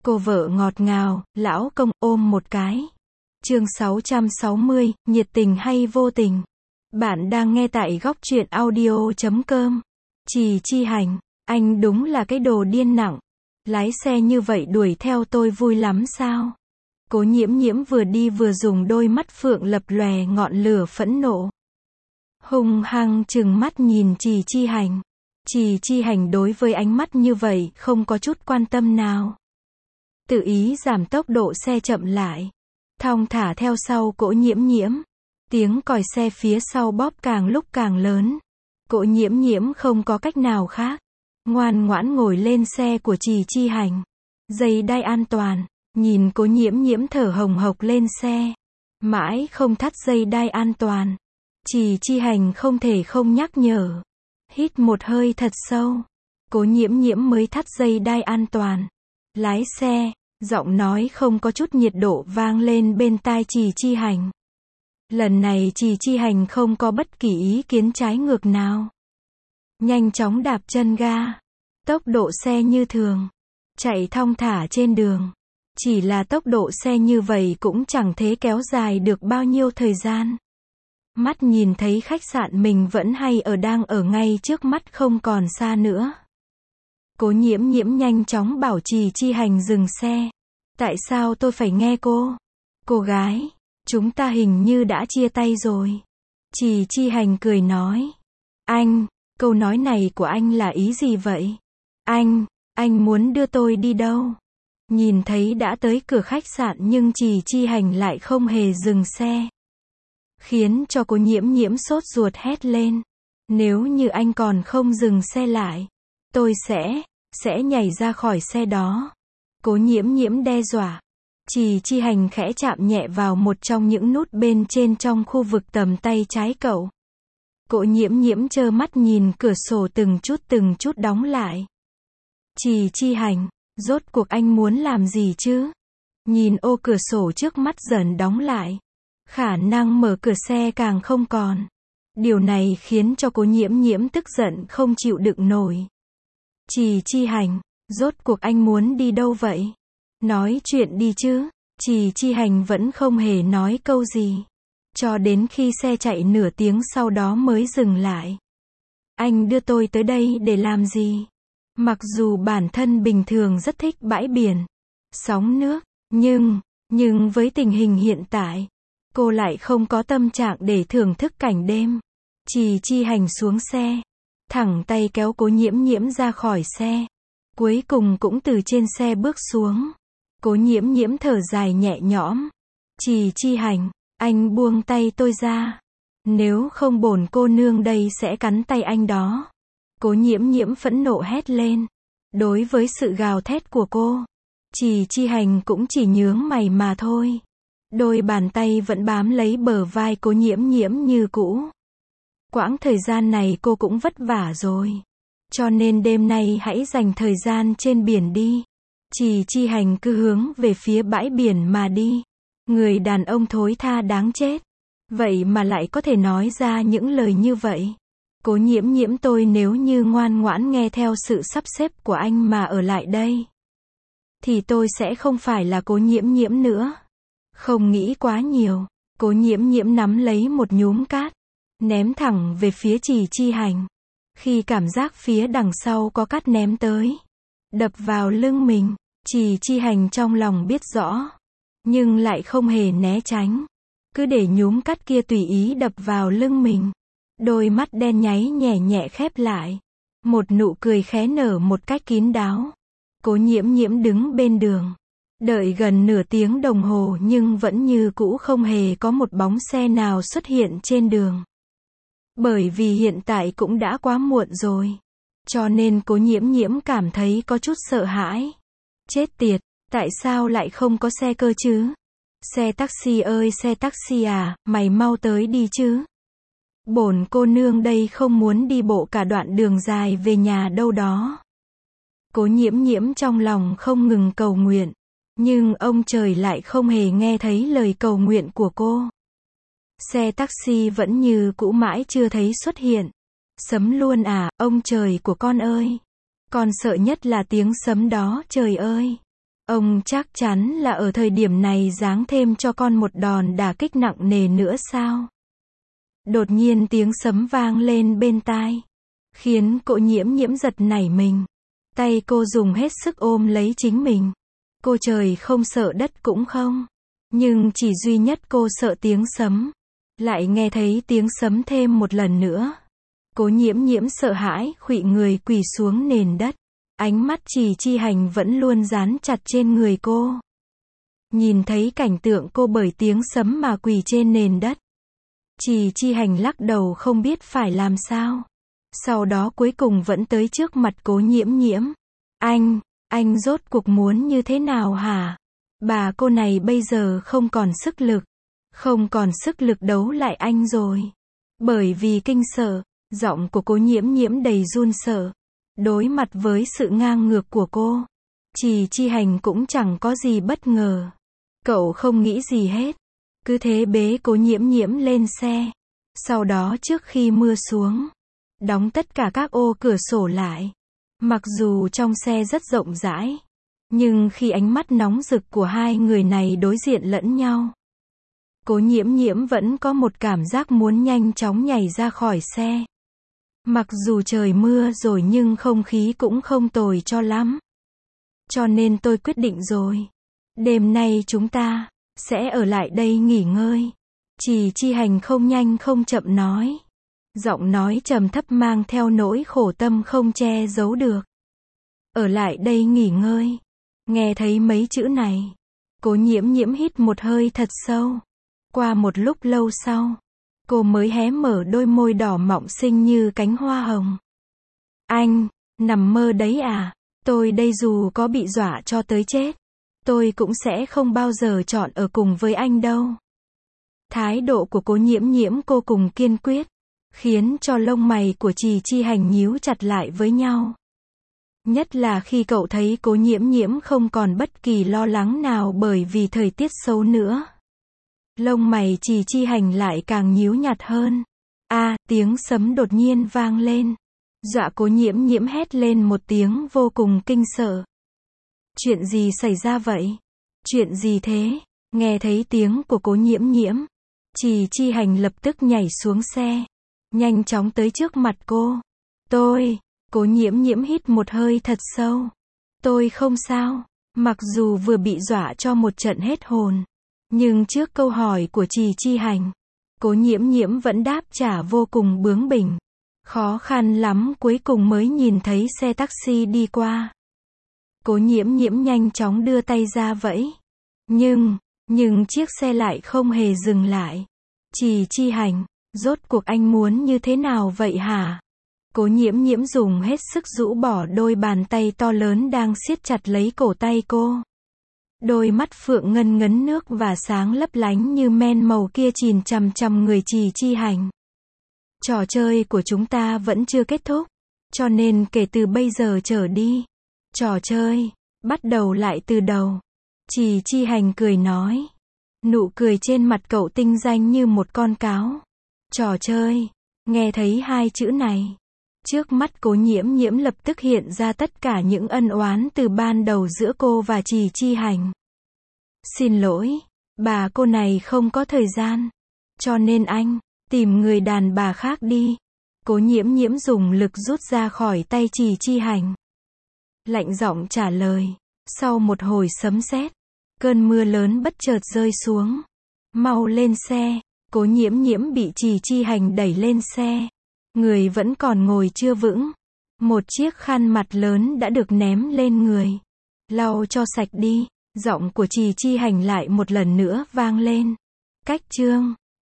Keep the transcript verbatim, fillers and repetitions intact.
Cô vợ ngọt ngào, lão công ôm một cái. Chương sáu trăm sáu mươi, nhiệt tình hay vô tình? Bạn đang nghe tại góc truyện audio chấm com. Trì Chi Hành, anh đúng là cái đồ điên nặng. Lái xe như vậy đuổi theo tôi vui lắm sao? Cố Nhiễm Nhiễm vừa đi vừa dùng đôi mắt phượng lập lòe ngọn lửa phẫn nộ. Hung hăng trừng mắt nhìn Trì Chi Hành. Trì Chi Hành đối với ánh mắt như vậy không có chút quan tâm nào. Tự ý giảm tốc độ xe chậm lại. Thong thả theo sau Cố Nhiễm Nhiễm. Tiếng còi xe phía sau bóp càng lúc càng lớn. Cố Nhiễm Nhiễm không có cách nào khác. Ngoan ngoãn ngồi lên xe của Trì Chi Hành. Dây đai an toàn. Nhìn Cố Nhiễm Nhiễm thở hồng hộc lên xe. Mãi không thắt dây đai an toàn. Trì Chi Hành không thể không nhắc nhở. Hít một hơi thật sâu. Cố Nhiễm Nhiễm mới thắt dây đai an toàn. Lái xe, giọng nói không có chút nhiệt độ vang lên bên tai Trì Chi Hành. Lần này Trì Chi Hành không có bất kỳ ý kiến trái ngược nào. Nhanh chóng đạp chân ga. Tốc độ xe như thường. Chạy thong thả trên đường. Chỉ là tốc độ xe như vậy cũng chẳng thế kéo dài được bao nhiêu thời gian. Mắt nhìn thấy khách sạn mình vẫn hay ở đang ở ngay trước mắt không còn xa nữa. Cố Nhiễm Nhiễm nhanh chóng bảo Trì Chi Hành dừng xe. Tại sao tôi phải nghe cô? Cô gái, chúng ta hình như đã chia tay rồi. Trì Chi Hành cười nói. Anh, câu nói này của anh là ý gì vậy? Anh, anh muốn đưa tôi đi đâu? Nhìn thấy đã tới cửa khách sạn nhưng Trì Chi Hành lại không hề dừng xe. Khiến cho Cố Nhiễm Nhiễm sốt ruột hét lên. Nếu như anh còn không dừng xe lại, tôi sẽ, sẽ nhảy ra khỏi xe đó. Cố Nhiễm Nhiễm đe dọa. Trì Chi Hành khẽ chạm nhẹ vào một trong những nút bên trên trong khu vực tầm tay trái cậu. Cố Nhiễm Nhiễm trơ mắt nhìn cửa sổ từng chút từng chút đóng lại. Trì Chi Hành, rốt cuộc anh muốn làm gì chứ? Nhìn ô cửa sổ trước mắt dần đóng lại. Khả năng mở cửa xe càng không còn. Điều này khiến cho Cố Nhiễm Nhiễm tức giận không chịu đựng nổi. Trì Chi Hành, rốt cuộc anh muốn đi đâu vậy? Nói chuyện đi chứ. Trì Chi Hành vẫn không hề nói câu gì. Cho đến khi xe chạy nửa tiếng sau đó mới dừng lại. Anh đưa tôi tới đây để làm gì? Mặc dù bản thân bình thường rất thích bãi biển, sóng nước, nhưng, nhưng với tình hình hiện tại, cô lại không có tâm trạng để thưởng thức cảnh đêm. Trì Chi Hành xuống xe, thẳng tay kéo Cố Nhiễm Nhiễm ra khỏi xe. Cuối cùng cũng từ trên xe bước xuống. Cố Nhiễm Nhiễm thở dài nhẹ nhõm. Trì Chi Hành, anh buông tay tôi ra. Nếu không bổn cô nương đây sẽ cắn tay anh đó. Cố Nhiễm Nhiễm phẫn nộ hét lên. Đối với sự gào thét của cô, Trì Chi Hành cũng chỉ nhướng mày mà thôi. Đôi bàn tay vẫn bám lấy bờ vai Cố Nhiễm Nhiễm như cũ. Quãng thời gian này cô cũng vất vả rồi. Cho nên đêm nay hãy dành thời gian trên biển đi. Trì Chi Hành cứ hướng về phía bãi biển mà đi. Người đàn ông thối tha đáng chết. Vậy mà lại có thể nói ra những lời như vậy. Cố Nhiễm Nhiễm, tôi nếu như ngoan ngoãn nghe theo sự sắp xếp của anh mà ở lại đây, thì tôi sẽ không phải là Cố Nhiễm Nhiễm nữa. Không nghĩ quá nhiều. Cố Nhiễm Nhiễm nắm lấy một nhúm cát, ném thẳng về phía Trì Chi Hành. Khi cảm giác phía đằng sau có cát ném tới, đập vào lưng mình, Trì Chi Hành trong lòng biết rõ, nhưng lại không hề né tránh. Cứ để nhúm cát kia tùy ý đập vào lưng mình. Đôi mắt đen nháy nhẹ nhẹ khép lại. Một nụ cười khẽ nở một cách kín đáo. Cố Nhiễm Nhiễm đứng bên đường. Đợi gần nửa tiếng đồng hồ nhưng vẫn như cũ không hề có một bóng xe nào xuất hiện trên đường. Bởi vì hiện tại cũng đã quá muộn rồi. Cho nên Cố Nhiễm Nhiễm cảm thấy có chút sợ hãi. Chết tiệt, tại sao lại không có xe cơ chứ? Xe taxi ơi xe taxi à, mày mau tới đi chứ. Bổn cô nương đây không muốn đi bộ cả đoạn đường dài về nhà đâu đó. Cố Nhiễm Nhiễm trong lòng không ngừng cầu nguyện. Nhưng ông trời lại không hề nghe thấy lời cầu nguyện của cô. Xe taxi vẫn như cũ mãi chưa thấy xuất hiện. Sấm luôn à, ông trời của con ơi. Con sợ nhất là tiếng sấm đó, trời ơi. Ông chắc chắn là ở thời điểm này giáng thêm cho con một đòn đả kích nặng nề nữa sao? Đột nhiên tiếng sấm vang lên bên tai, khiến Cố Nhiễm Nhiễm giật nảy mình. Tay cô dùng hết sức ôm lấy chính mình. Cô trời không sợ đất cũng không. Nhưng chỉ duy nhất cô sợ tiếng sấm. Lại nghe thấy tiếng sấm thêm một lần nữa. Cố Nhiễm Nhiễm sợ hãi, khuỵu người quỳ xuống nền đất. Ánh mắt Trì Chi Hành vẫn luôn dán chặt trên người cô. Nhìn thấy cảnh tượng cô bởi tiếng sấm mà quỳ trên nền đất. Trì Chi Hành lắc đầu không biết phải làm sao. Sau đó cuối cùng vẫn tới trước mặt Cố Nhiễm Nhiễm. Anh, anh rốt cuộc muốn như thế nào hả? Bà cô này bây giờ không còn sức lực. Không còn sức lực đấu lại anh rồi. Bởi vì kinh sợ, giọng của Cố Nhiễm Nhiễm đầy run sợ. Đối mặt với sự ngang ngược của cô, Trì Chi Hành cũng chẳng có gì bất ngờ. Cậu không nghĩ gì hết. Cứ thế bế Cố Nhiễm Nhiễm lên xe. Sau đó trước khi mưa xuống, đóng tất cả các ô cửa sổ lại. Mặc dù trong xe rất rộng rãi, nhưng khi ánh mắt nóng rực của hai người này đối diện lẫn nhau, Cố Nhiễm Nhiễm vẫn có một cảm giác muốn nhanh chóng nhảy ra khỏi xe. Mặc dù trời mưa rồi nhưng không khí cũng không tồi cho lắm. Cho nên tôi quyết định rồi. Đêm nay chúng ta sẽ ở lại đây nghỉ ngơi. Trì Chi Hành không nhanh không chậm nói. Giọng nói trầm thấp mang theo nỗi khổ tâm không che giấu được. Ở lại đây nghỉ ngơi. Nghe thấy mấy chữ này, Cố Nhiễm Nhiễm hít một hơi thật sâu. Qua một lúc lâu sau, cô mới hé mở đôi môi đỏ mọng xinh như cánh hoa hồng. Anh, nằm mơ đấy à? Tôi đây dù có bị dọa cho tới chết, tôi cũng sẽ không bao giờ chọn ở cùng với anh đâu. Thái độ của Cố Nhiễm Nhiễm cô cùng kiên quyết, khiến cho lông mày của Trì Chi Hành nhíu chặt lại với nhau. Nhất là khi cậu thấy Cố Nhiễm Nhiễm không còn bất kỳ lo lắng nào bởi vì thời tiết xấu nữa. Lông mày Trì Chi Hành lại càng nhíu nhặt hơn. A, à, tiếng sấm đột nhiên vang lên. Dọa Cố Nhiễm Nhiễm hét lên một tiếng vô cùng kinh sợ. Chuyện gì xảy ra vậy? Chuyện gì thế? Nghe thấy tiếng của Cố Nhiễm Nhiễm, Trì Chi Hành lập tức nhảy xuống xe, nhanh chóng tới trước mặt cô. Tôi, Cố Nhiễm Nhiễm hít một hơi thật sâu. Tôi không sao. Mặc dù vừa bị dọa cho một trận hết hồn, nhưng trước câu hỏi của Trì Chi Hành, Cố Nhiễm Nhiễm vẫn đáp trả vô cùng bướng bỉnh. Khó khăn lắm cuối cùng mới nhìn thấy xe taxi đi qua. Cố Nhiễm Nhiễm nhanh chóng đưa tay ra vẫy. Nhưng, nhưng chiếc xe lại không hề dừng lại. Trì Chi Hành, rốt cuộc anh muốn như thế nào vậy hả? Cố Nhiễm Nhiễm dùng hết sức rũ bỏ đôi bàn tay to lớn đang siết chặt lấy cổ tay cô. Đôi mắt phượng ngân ngấn nước và sáng lấp lánh như men màu kia chìm chằm chằm người Trì Chi Hành. Trò chơi của chúng ta vẫn chưa kết thúc, cho nên kể từ bây giờ trở đi, trò chơi bắt đầu lại từ đầu. Trì Chi Hành cười nói. Nụ cười trên mặt cậu tinh danh như một con cáo. Trò chơi. Nghe thấy hai chữ này, trước mắt Cố Nhiễm Nhiễm lập tức hiện ra tất cả những ân oán từ ban đầu giữa cô và Trì Chi Hành. Xin lỗi, bà cô này không có thời gian, cho nên anh tìm người đàn bà khác đi. Cố Nhiễm Nhiễm dùng lực rút ra khỏi tay Trì Chi Hành. Lạnh giọng trả lời. Sau một hồi sấm sét, cơn mưa lớn bất chợt rơi xuống. Mau lên xe. Cố Nhiễm Nhiễm bị Trì Chi Hành đẩy lên xe. Người vẫn còn ngồi chưa vững. Một chiếc khăn mặt lớn đã được ném lên người. Lau cho sạch đi. Giọng của Trì Chi Hành lại một lần nữa vang lên. Cách chương